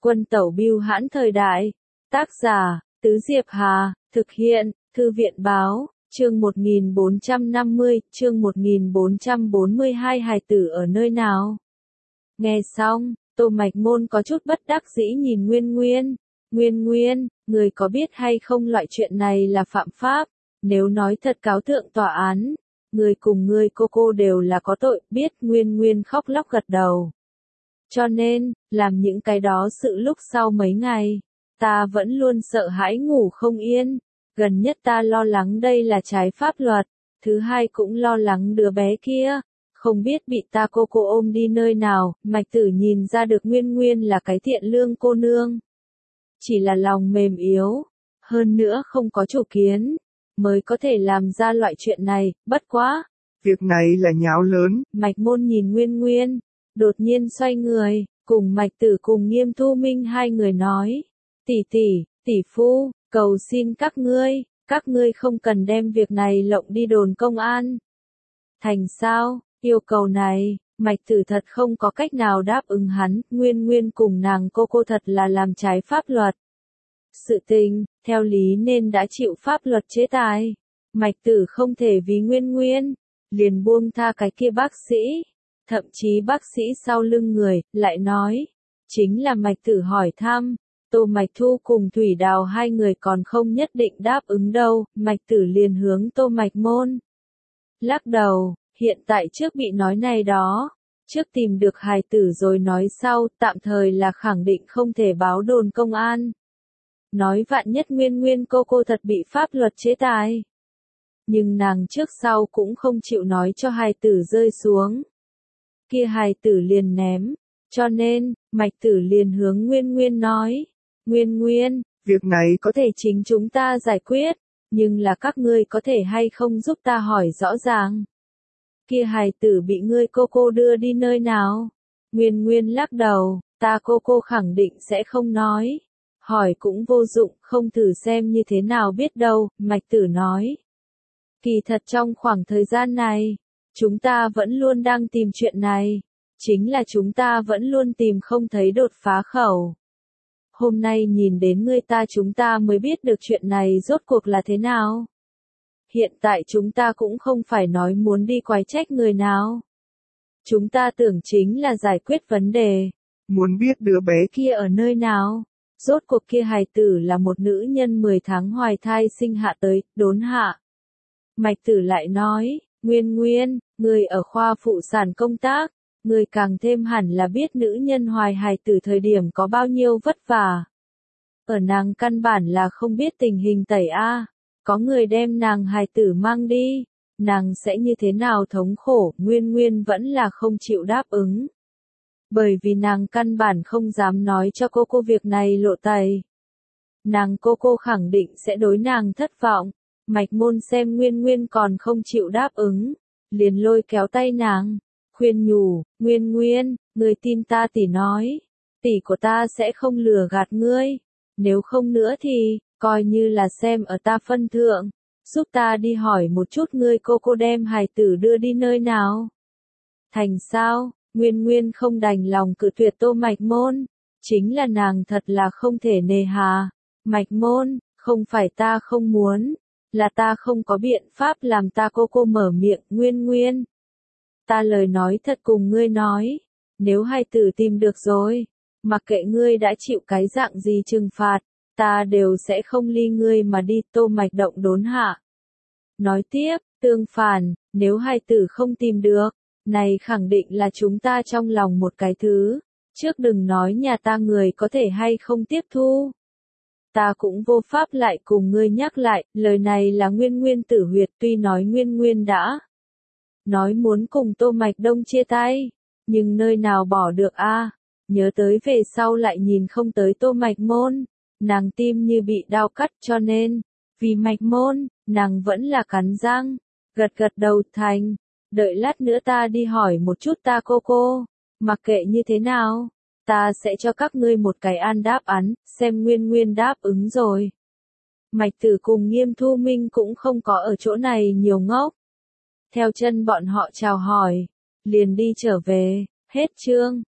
Quân tẩu bưu hãn thời đại. Tác giả, Tứ Diệp Hà, thực hiện, Thư viện báo, chương 1450, chương 1442 hài tử ở nơi nào? Nghe xong, Tô Mạch Môn có chút bất đắc dĩ nhìn Nguyên Nguyên. Nguyên Nguyên, người có biết hay không loại chuyện này là phạm pháp, nếu nói thật cáo thượng tòa án, người cùng người cô đều là có tội, biết. Nguyên Nguyên khóc lóc gật đầu. Cho nên, làm những cái đó sự lúc sau mấy ngày, ta vẫn luôn sợ hãi ngủ không yên. Gần nhất ta lo lắng đây là trái pháp luật, thứ hai cũng lo lắng đứa bé kia, không biết bị ta cô ôm đi nơi nào. Mạch Tử nhìn ra được Nguyên Nguyên là cái thiện lương cô nương, chỉ là lòng mềm yếu, hơn nữa không có chủ kiến, mới có thể làm ra loại chuyện này. Bất quá, việc này là nháo lớn. Mạch Môn nhìn Nguyên Nguyên, đột nhiên xoay người, cùng Mạch Tử cùng Nghiêm Thu Minh hai người nói, tỷ phu, cầu xin các ngươi không cần đem việc này lộng đi đồn công an. Thành sao? Yêu cầu này, Mạch Tử thật không có cách nào đáp ứng hắn. Nguyên Nguyên cùng nàng cô thật là làm trái pháp luật. Sự tình, theo lý nên đã chịu pháp luật chế tài. Mạch Tử không thể vì Nguyên Nguyên liền buông tha cái kia bác sĩ. Thậm chí bác sĩ sau lưng người, lại nói, chính là Mạch Tử hỏi thăm, Tô Mạch Thu cùng Thủy Đào hai người còn không nhất định đáp ứng đâu. Mạch Tử liền hướng Tô Mạch Môn lắc đầu, hiện tại trước bị nói này đó, trước tìm được hài tử rồi nói sau, tạm thời là khẳng định không thể báo đồn công an. Nói vạn nhất Nguyên Nguyên cô thật bị pháp luật chế tài. Nhưng nàng trước sau cũng không chịu nói cho hài tử rơi xuống. Kia hài tử liền ném, cho nên, Mạch Tử liền hướng Nguyên Nguyên nói, Nguyên Nguyên, việc này có thể chính chúng ta giải quyết, nhưng là các ngươi có thể hay không giúp ta hỏi rõ ràng. Kia hài tử bị ngươi cô đưa đi nơi nào? Nguyên Nguyên lắc đầu, ta cô khẳng định sẽ không nói. Hỏi cũng vô dụng, không thử xem như thế nào biết đâu. Mạch Tử nói, kỳ thật trong khoảng thời gian này, chúng ta vẫn luôn đang tìm chuyện này, chính là chúng ta vẫn luôn tìm không thấy đột phá khẩu. Hôm nay nhìn đến ngươi chúng ta mới biết được chuyện này rốt cuộc là thế nào. Hiện tại chúng ta cũng không phải nói muốn đi quái trách người nào. Chúng ta tưởng chính là giải quyết vấn đề. Muốn biết đứa bé kia ở nơi nào. Rốt cuộc kia hài tử là một nữ nhân 10 tháng hoài thai sinh hạ tới, đốn hạ. Mạch Tử lại nói, Nguyên Nguyên, người ở khoa phụ sản công tác, người càng thêm hẳn là biết nữ nhân hoài hài tử thời điểm có bao nhiêu vất vả. Ở nàng căn bản là không biết tình hình tẩy A, có người đem nàng hài tử mang đi, nàng sẽ như thế nào thống khổ. Nguyên Nguyên vẫn là không chịu đáp ứng. Bởi vì nàng căn bản không dám nói cho cô việc này lộ tẩy. Nàng cô khẳng định sẽ đối nàng thất vọng. Mạch Môn xem Nguyên Nguyên còn không chịu đáp ứng, liền lôi kéo tay nàng, khuyên nhủ, Nguyên Nguyên, người tin ta tỷ nói, tỷ của ta sẽ không lừa gạt ngươi, nếu không nữa thì, coi như là xem ở ta phân thượng, giúp ta đi hỏi một chút ngươi cô đem hài tử đưa đi nơi nào. Thành sao? Nguyên Nguyên không đành lòng cự tuyệt Tô Mạch Môn, chính là nàng thật là không thể nề hà. Mạch Môn, không phải ta không muốn, là ta không có biện pháp làm ta cô mở miệng. Nguyên Nguyên, ta lời nói thật cùng ngươi nói, nếu hài tử tìm được rồi, mặc kệ ngươi đã chịu cái dạng gì trừng phạt, ta đều sẽ không ly ngươi mà đi. Tô Mạch động đốn hạ. Nói tiếp, tương phản, nếu hài tử không tìm được, này khẳng định là chúng ta trong lòng một cái thứ, trước đừng nói nhà ta người có thể hay không tiếp thu. Ta cũng vô pháp lại cùng ngươi nhắc lại, lời này là Nguyên Nguyên tử huyệt. Tuy nói Nguyên Nguyên đã nói muốn cùng Tô Mạch Đông chia tay, nhưng nơi nào bỏ được a? Nhớ tới về sau lại nhìn không tới Tô Mạch Môn, nàng tim như bị đau cắt, cho nên, vì Mạch Môn, nàng vẫn là cắn răng, gật đầu thành, đợi lát nữa ta đi hỏi một chút ta cô, mặc kệ như thế nào, ta sẽ cho các ngươi một cái đáp án. Xem Nguyên Nguyên đáp ứng rồi. Mạch Tử cùng Nghiêm Thu Minh cũng không có ở chỗ này nhiều ngốc. Theo chân bọn họ chào hỏi, liền đi trở về. Hết chương.